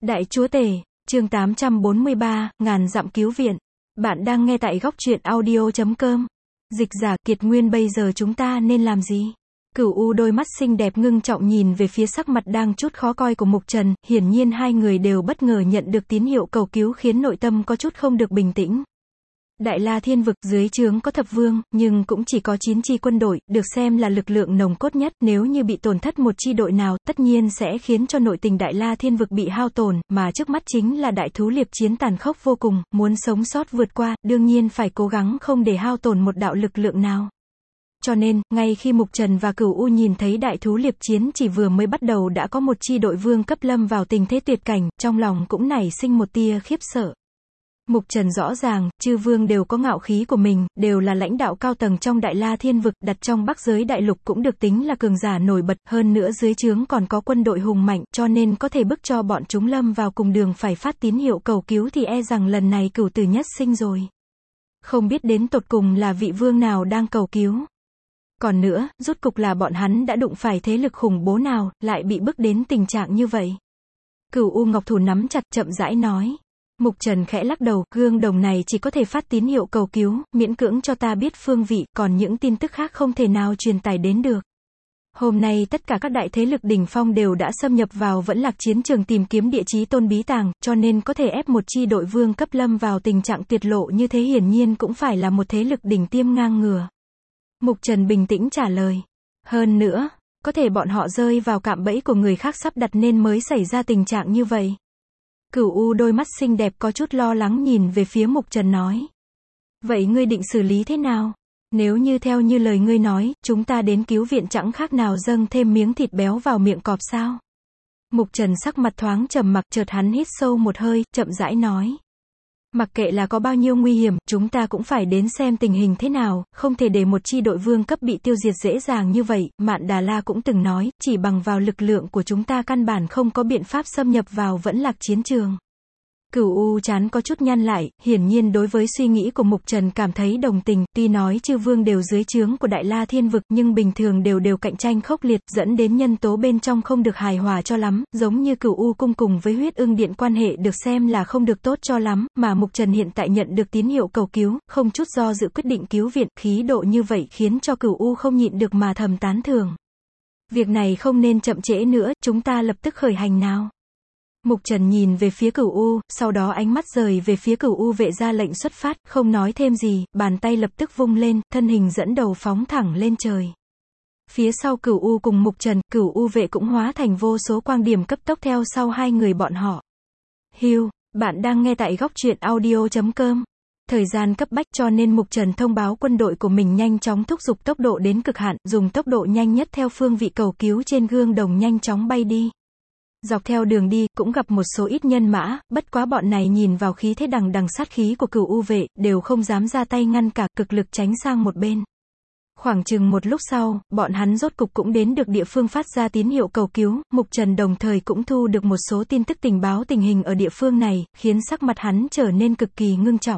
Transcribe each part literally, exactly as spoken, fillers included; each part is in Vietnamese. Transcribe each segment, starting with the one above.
Đại Chúa Tể, chương tám trăm bốn mươi ba, ngàn dặm cứu viện. Bạn đang nghe tại góc truyện audio chấm com. Dịch giả Kiệt Nguyên, bây giờ chúng ta nên làm gì? Cửu U đôi mắt xinh đẹp ngưng trọng nhìn về phía sắc mặt đang chút khó coi của Mục Trần, hiển nhiên hai người đều bất ngờ nhận được tín hiệu cầu cứu khiến nội tâm có chút không được bình tĩnh. Đại La Thiên Vực dưới trướng có thập vương, nhưng cũng chỉ có chín chi quân đội, được xem là lực lượng nòng cốt nhất, nếu như bị tổn thất một chi đội nào, tất nhiên sẽ khiến cho nội tình Đại La Thiên Vực bị hao tổn, mà trước mắt chính là đại thú liệp chiến tàn khốc vô cùng, muốn sống sót vượt qua, đương nhiên phải cố gắng không để hao tổn một đạo lực lượng nào. Cho nên, ngay khi Mục Trần và Cửu U nhìn thấy đại thú liệp chiến chỉ vừa mới bắt đầu đã có một chi đội vương cấp lâm vào tình thế tuyệt cảnh, trong lòng cũng nảy sinh một tia khiếp sợ. Mục Trần rõ ràng, chư vương đều có ngạo khí của mình, đều là lãnh đạo cao tầng trong Đại La Thiên Vực, đặt trong Bắc giới đại lục cũng được tính là cường giả nổi bật, hơn nữa dưới trướng còn có quân đội hùng mạnh, cho nên có thể bức cho bọn chúng lâm vào cùng đường phải phát tín hiệu cầu cứu thì e rằng lần này cửu tử nhất sinh rồi. Không biết đến tột cùng là vị vương nào đang cầu cứu. Còn nữa, rốt cục là bọn hắn đã đụng phải thế lực khủng bố nào, lại bị bức đến tình trạng như vậy. Cửu U Ngọc thủ nắm chặt, chậm rãi nói. Mục Trần khẽ lắc đầu, gương đồng này chỉ có thể phát tín hiệu cầu cứu, miễn cưỡng cho ta biết phương vị, còn những tin tức khác không thể nào truyền tải đến được. Hôm nay tất cả các đại thế lực đỉnh phong đều đã xâm nhập vào Vẫn Lạc chiến trường tìm kiếm địa chí tôn bí tàng, cho nên có thể ép một chi đội vương cấp lâm vào tình trạng tuyệt lộ như thế hiển nhiên cũng phải là một thế lực đỉnh tiêm ngang ngửa. Mục Trần bình tĩnh trả lời. Hơn nữa, có thể bọn họ rơi vào cạm bẫy của người khác sắp đặt nên mới xảy ra tình trạng như vậy. Cửu U đôi mắt xinh đẹp có chút lo lắng nhìn về phía Mục Trần nói. Vậy ngươi định xử lý thế nào? Nếu như theo như lời ngươi nói, chúng ta đến cứu viện chẳng khác nào dâng thêm miếng thịt béo vào miệng cọp sao? Mục Trần sắc mặt thoáng trầm mặc, chợt hắn hít sâu một hơi, chậm rãi nói. Mặc kệ là có bao nhiêu nguy hiểm, chúng ta cũng phải đến xem tình hình thế nào, không thể để một chi đội vương cấp bị tiêu diệt dễ dàng như vậy. Mạn Đà La cũng từng nói, chỉ bằng vào lực lượng của chúng ta căn bản không có biện pháp xâm nhập vào Vẫn Lạc chiến trường. Cửu U chán có chút nhăn lại, hiển nhiên đối với suy nghĩ của Mục Trần cảm thấy đồng tình, tuy nói chư vương đều dưới trướng của Đại La Thiên Vực, nhưng bình thường đều đều cạnh tranh khốc liệt, dẫn đến nhân tố bên trong không được hài hòa cho lắm, giống như Cửu U cung cùng với Huyết Ưng Điện quan hệ được xem là không được tốt cho lắm, mà Mục Trần hiện tại nhận được tín hiệu cầu cứu, không chút do dự quyết định cứu viện, khí độ như vậy khiến cho Cửu U không nhịn được mà thầm tán thưởng. Việc này không nên chậm trễ nữa, chúng ta lập tức khởi hành nào. Mục Trần nhìn về phía Cửu U, sau đó ánh mắt rời về phía Cửu U vệ ra lệnh xuất phát, không nói thêm gì, bàn tay lập tức vung lên, thân hình dẫn đầu phóng thẳng lên trời. Phía sau Cửu U cùng Mục Trần, Cửu U vệ cũng hóa thành vô số quang điểm cấp tốc theo sau hai người bọn họ. Hiu, bạn đang nghe tại góc truyện audio chấm com. Thời gian cấp bách cho nên Mục Trần thông báo quân đội của mình nhanh chóng thúc giục tốc độ đến cực hạn, dùng tốc độ nhanh nhất theo phương vị cầu cứu trên gương đồng nhanh chóng bay đi. Dọc theo đường đi, cũng gặp một số ít nhân mã, bất quá bọn này nhìn vào khí thế đằng đằng sát khí của Cửu U vệ, đều không dám ra tay ngăn cả, cực lực tránh sang một bên. Khoảng chừng một lúc sau, bọn hắn rốt cục cũng đến được địa phương phát ra tín hiệu cầu cứu, Mục Trần đồng thời cũng thu được một số tin tức tình báo tình hình ở địa phương này, khiến sắc mặt hắn trở nên cực kỳ ngưng trọng.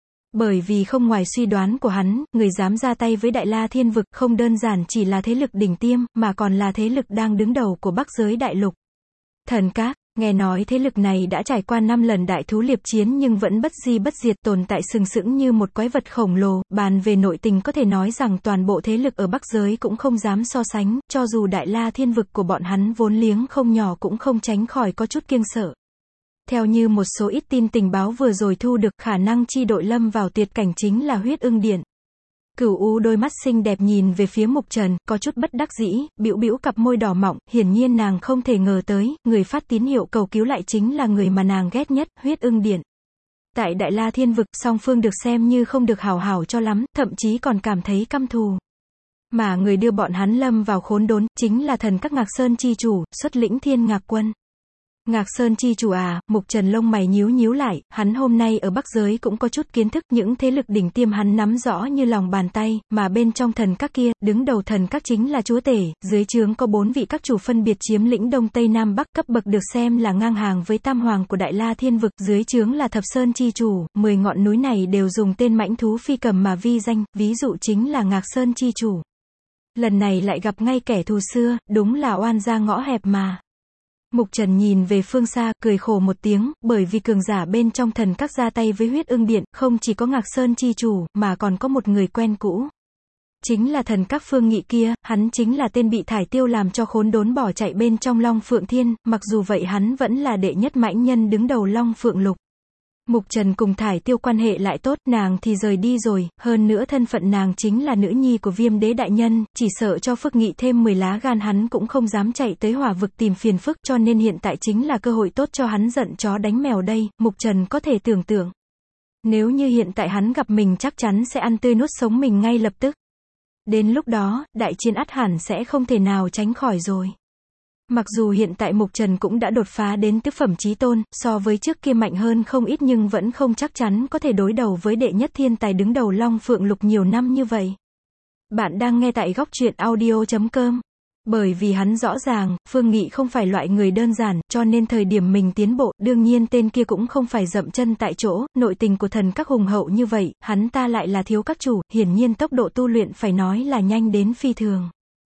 Bởi vì không ngoài suy đoán của hắn, người dám ra tay với Đại La Thiên Vực không đơn giản chỉ là thế lực đỉnh tiêm, mà còn là thế lực đang đứng đầu của Bắc giới đại lục. Thần Các, nghe nói thế lực này đã trải qua năm lần đại thú liệp chiến nhưng vẫn bất di bất diệt, tồn tại sừng sững như một quái vật khổng lồ, bàn về nội tình có thể nói rằng toàn bộ thế lực ở Bắc giới cũng không dám so sánh, cho dù Đại La Thiên Vực của bọn hắn vốn liếng không nhỏ cũng không tránh khỏi có chút kiêng sợ. Theo như một số ít tin tình báo vừa rồi thu được, khả năng chi đội lâm vào tuyệt cảnh chính là Huyết Ưng Điện. Cửu U đôi mắt xinh đẹp nhìn về phía Mục Trần, có chút bất đắc dĩ, bĩu bĩu cặp môi đỏ mọng, hiển nhiên nàng không thể ngờ tới, người phát tín hiệu cầu cứu lại chính là người mà nàng ghét nhất, Huyết Ưng Điện. Tại Đại La Thiên Vực, song phương được xem như không được hảo hảo cho lắm, thậm chí còn cảm thấy căm thù. Mà người đưa bọn hắn lâm vào khốn đốn, chính là Thần Các Ngạc Sơn chi chủ, xuất lĩnh Thiên Ngạc quân. Ngạc Sơn chi chủ à, Mục Trần lông mày nhíu nhíu lại, hắn hôm nay ở Bắc giới cũng có chút kiến thức, những thế lực đỉnh tiêm hắn nắm rõ như lòng bàn tay, mà bên trong Thần Các kia, đứng đầu Thần Các chính là chúa tể, dưới trướng có bốn vị các chủ phân biệt chiếm lĩnh Đông Tây Nam Bắc, cấp bậc được xem là ngang hàng với Tam Hoàng của Đại La Thiên Vực, dưới trướng là Thập Sơn chi chủ, mười ngọn núi này đều dùng tên mãnh thú phi cầm mà vi danh, ví dụ chính là Ngạc Sơn chi chủ. Lần này lại gặp ngay kẻ thù xưa, đúng là oan gia ngõ hẹp mà. Mục Trần nhìn về phương xa, cười khổ một tiếng, bởi vì cường giả bên trong thần các ra tay với huyết ưng điện, không chỉ có Ngạc Sơn chi chủ, mà còn có một người quen cũ. Chính là thần các Phương Nghị kia, hắn chính là tên bị thải tiêu làm cho khốn đốn bỏ chạy bên trong Long Phượng Thiên, mặc dù vậy hắn vẫn là đệ nhất mãnh nhân đứng đầu Long Phượng Lục. Mục Trần cùng thải tiêu quan hệ lại tốt, nàng thì rời đi rồi, hơn nữa thân phận nàng chính là nữ nhi của Viêm Đế đại nhân, chỉ sợ cho Phước Nghị thêm mười lá gan hắn cũng không dám chạy tới hỏa vực tìm phiền phức, cho nên hiện tại chính là cơ hội tốt cho hắn giận chó đánh mèo đây. Mục Trần có thể tưởng tượng, nếu như hiện tại hắn gặp mình chắc chắn sẽ ăn tươi nuốt sống mình ngay lập tức. Đến lúc đó, đại chiến ắt hẳn sẽ không thể nào tránh khỏi rồi. Mặc dù hiện tại Mục Trần cũng đã đột phá đến tứ phẩm chí tôn, so với trước kia mạnh hơn không ít nhưng vẫn không chắc chắn có thể đối đầu với đệ nhất thiên tài đứng đầu Long Phượng Lục nhiều năm như vậy. Bạn đang nghe tại góc truyện audio chấm com. Bởi vì hắn rõ ràng, Phương Nghị không phải loại người đơn giản, cho nên thời điểm mình tiến bộ, đương nhiên tên kia cũng không phải dậm chân tại chỗ, nội tình của thần các hùng hậu như vậy, hắn ta lại là thiếu các chủ, hiển nhiên tốc độ tu luyện phải nói là nhanh đến phi thường.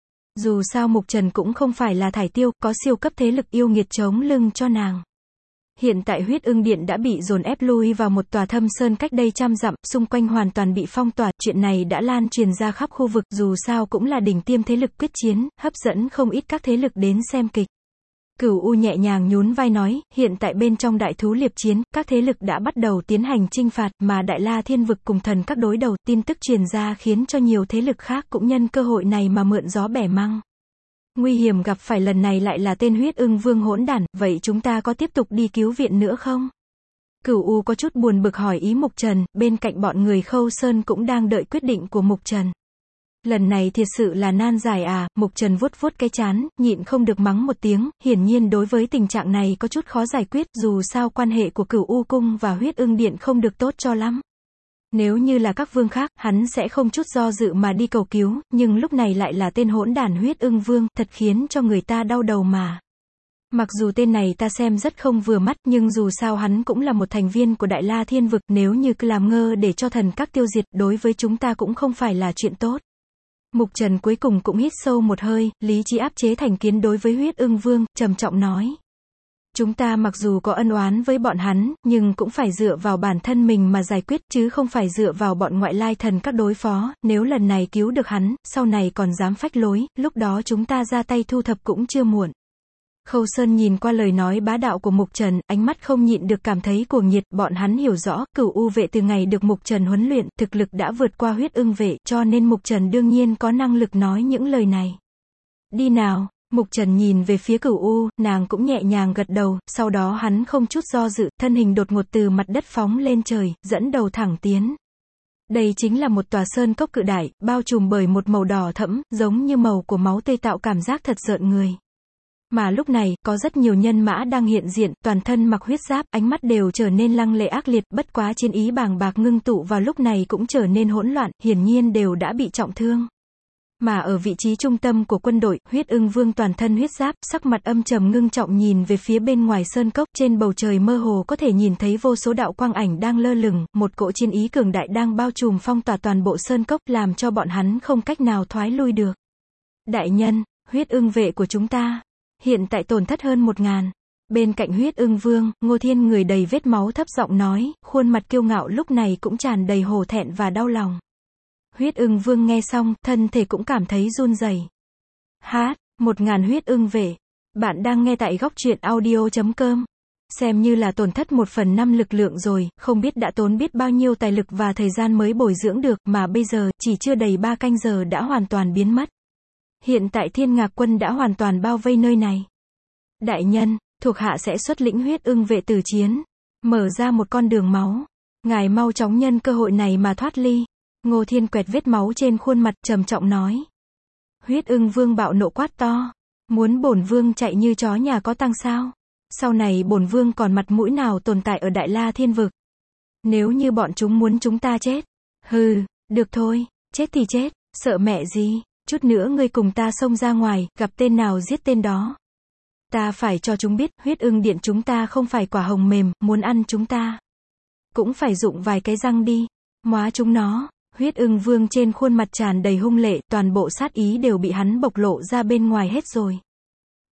Dù sao Mục Trần cũng không phải là thải tiêu, có siêu cấp thế lực yêu nghiệt chống lưng cho nàng. Hiện tại huyết ưng điện đã bị dồn ép lui vào một tòa thâm sơn cách đây trăm dặm, xung quanh hoàn toàn bị phong tỏa, chuyện này đã lan truyền ra khắp khu vực, dù sao cũng là đỉnh tiêm thế lực quyết chiến, hấp dẫn không ít các thế lực đến xem kịch. Cửu U nhẹ nhàng nhún vai nói, hiện tại bên trong đại thú liệp chiến, các thế lực đã bắt đầu tiến hành chinh phạt, mà Đại La Thiên Vực cùng thần các đối đầu, tin tức truyền ra khiến cho nhiều thế lực khác cũng nhân cơ hội này mà mượn gió bẻ măng. Nguy hiểm gặp phải lần này lại là tên huyết ưng vương hỗn đản, vậy chúng ta có tiếp tục đi cứu viện nữa không? Cửu U có chút buồn bực hỏi ý Mục Trần, bên cạnh bọn người Khâu Sơn cũng đang đợi quyết định của Mục Trần. Lần này thiệt sự là nan giải à, Mục Trần vuốt vuốt cái trán, nhịn không được mắng một tiếng, hiển nhiên đối với tình trạng này có chút khó giải quyết, dù sao quan hệ của Cửu U cung và huyết ưng điện không được tốt cho lắm. Nếu như là các vương khác, hắn sẽ không chút do dự mà đi cầu cứu, nhưng lúc này lại là tên hỗn đản huyết ưng vương, thật khiến cho người ta đau đầu mà. Mặc dù tên này ta xem rất không vừa mắt, nhưng dù sao hắn cũng là một thành viên của Đại La Thiên Vực, nếu như cứ làm ngơ để cho thần các tiêu diệt, đối với chúng ta cũng không phải là chuyện tốt. Mục Trần cuối cùng cũng hít sâu một hơi, lý trí áp chế thành kiến đối với huyết ưng vương, trầm trọng nói. Chúng ta mặc dù có ân oán với bọn hắn, nhưng cũng phải dựa vào bản thân mình mà giải quyết, chứ không phải dựa vào bọn ngoại lai thần các đối phó, nếu lần này cứu được hắn, sau này còn dám phách lối, lúc đó chúng ta ra tay thu thập cũng chưa muộn. Khâu Sơn nhìn qua lời nói bá đạo của Mục Trần, ánh mắt không nhịn được cảm thấy cuồng nhiệt, bọn hắn hiểu rõ, Cửu U vệ từ ngày được Mục Trần huấn luyện, thực lực đã vượt qua huyết ưng vệ, cho nên Mục Trần đương nhiên có năng lực nói những lời này. Đi nào. Mục Trần nhìn về phía Cửu U, nàng cũng nhẹ nhàng gật đầu, sau đó hắn không chút do dự, thân hình đột ngột từ mặt đất phóng lên trời, dẫn đầu thẳng tiến. Đây chính là một tòa sơn cốc cự đại, bao trùm bởi một màu đỏ thẫm, giống như màu của máu tươi tạo cảm giác thật rợn người. Mà lúc này, có rất nhiều nhân mã đang hiện diện, toàn thân mặc huyết giáp, ánh mắt đều trở nên lăng lệ ác liệt, bất quá chiến ý bàng bạc ngưng tụ vào lúc này cũng trở nên hỗn loạn, hiển nhiên đều đã bị trọng thương. Mà ở vị trí trung tâm của quân đội, huyết ưng vương toàn thân huyết giáp, sắc mặt âm trầm ngưng trọng nhìn về phía bên ngoài sơn cốc, trên bầu trời mơ hồ có thể nhìn thấy vô số đạo quang ảnh đang lơ lửng, một cỗ chiến ý cường đại đang bao trùm phong tỏa toàn bộ sơn cốc, làm cho bọn hắn không cách nào thoái lui được. Đại nhân, huyết ưng vệ của chúng ta, hiện tại tổn thất hơn một ngàn. Bên cạnh huyết ưng vương, Ngô Thiên người đầy vết máu thấp giọng nói, khuôn mặt kiêu ngạo lúc này cũng tràn đầy hổ thẹn và đau lòng. Huyết ưng vương nghe xong, thân thể cũng cảm thấy run rẩy. Hát, một ngàn huyết ưng vệ. Bạn đang nghe tại góc truyện audio chấm com. Xem như là tổn thất một phần năm lực lượng rồi, không biết đã tốn biết bao nhiêu tài lực và thời gian mới bồi dưỡng được, mà bây giờ, chỉ chưa đầy ba canh giờ đã hoàn toàn biến mất. Hiện tại Thiên Ngạc quân đã hoàn toàn bao vây nơi này. Đại nhân, thuộc hạ sẽ xuất lĩnh huyết ưng vệ tử chiến, mở ra một con đường máu. Ngài mau chóng nhân cơ hội này mà thoát ly. Ngô Thiên quẹt vết máu trên khuôn mặt, trầm trọng nói. Huyết ưng vương bạo nộ quát to. Muốn bổn vương chạy như chó nhà có tăng sao? Sau này bổn vương còn mặt mũi nào tồn tại ở Đại La Thiên Vực? Nếu như bọn chúng muốn chúng ta chết. Hừ, được thôi, chết thì chết, sợ mẹ gì? Chút nữa ngươi cùng ta xông ra ngoài, gặp tên nào giết tên đó. Ta phải cho chúng biết, huyết ưng điện chúng ta không phải quả hồng mềm, muốn ăn chúng ta. Cũng phải dụng vài cái răng đi. Móa chúng nó. Huyết ưng vương trên khuôn mặt tràn đầy hung lệ, toàn bộ sát ý đều bị hắn bộc lộ ra bên ngoài hết rồi.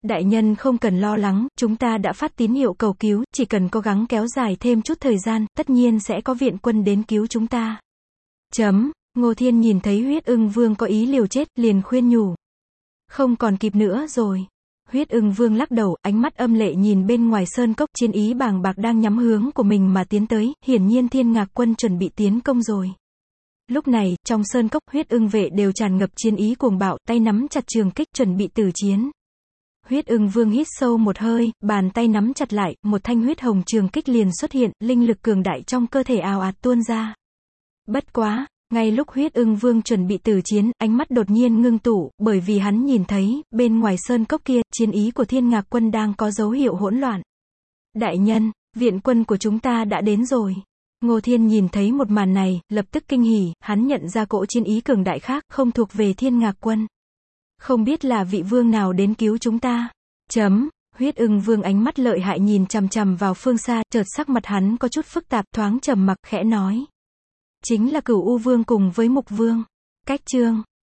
Đại nhân không cần lo lắng, chúng ta đã phát tín hiệu cầu cứu, chỉ cần cố gắng kéo dài thêm chút thời gian, tất nhiên sẽ có viện quân đến cứu chúng ta. Chấm, Ngô Thiên nhìn thấy Huyết Ưng Vương có ý liều chết, liền khuyên nhủ. Không còn kịp nữa rồi. Huyết Ưng Vương lắc đầu, ánh mắt âm lệ nhìn bên ngoài sơn cốc, chiến ý bàng bạc đang nhắm hướng của mình mà tiến tới, hiển nhiên Thiên Ngạc quân chuẩn bị tiến công rồi. Lúc này, trong sơn cốc, Huyết Ưng vệ đều tràn ngập chiến ý cuồng bạo, tay nắm chặt trường kích chuẩn bị tử chiến. Huyết Ưng Vương hít sâu một hơi, bàn tay nắm chặt lại, một thanh huyết hồng trường kích liền xuất hiện, linh lực cường đại trong cơ thể ào ạt tuôn ra. Bất quá, ngay lúc Huyết Ưng Vương chuẩn bị tử chiến, ánh mắt đột nhiên ngưng tụ, bởi vì hắn nhìn thấy, bên ngoài sơn cốc kia, chiến ý của Thiên Ngạc quân đang có dấu hiệu hỗn loạn. Đại nhân, viện quân của chúng ta đã đến rồi. Ngô Thiên nhìn thấy một màn này, lập tức kinh hỉ, hắn nhận ra cỗ chiến ý cường đại khác, không thuộc về Thiên Ngạc quân. Không biết là vị vương nào đến cứu chúng ta. Chấm, Huyết Ưng Vương ánh mắt lợi hại nhìn chằm chằm vào phương xa, chợt sắc mặt hắn có chút phức tạp, thoáng trầm mặc, khẽ nói. Chính là Cửu U Vương cùng với Mục Vương. Cách chương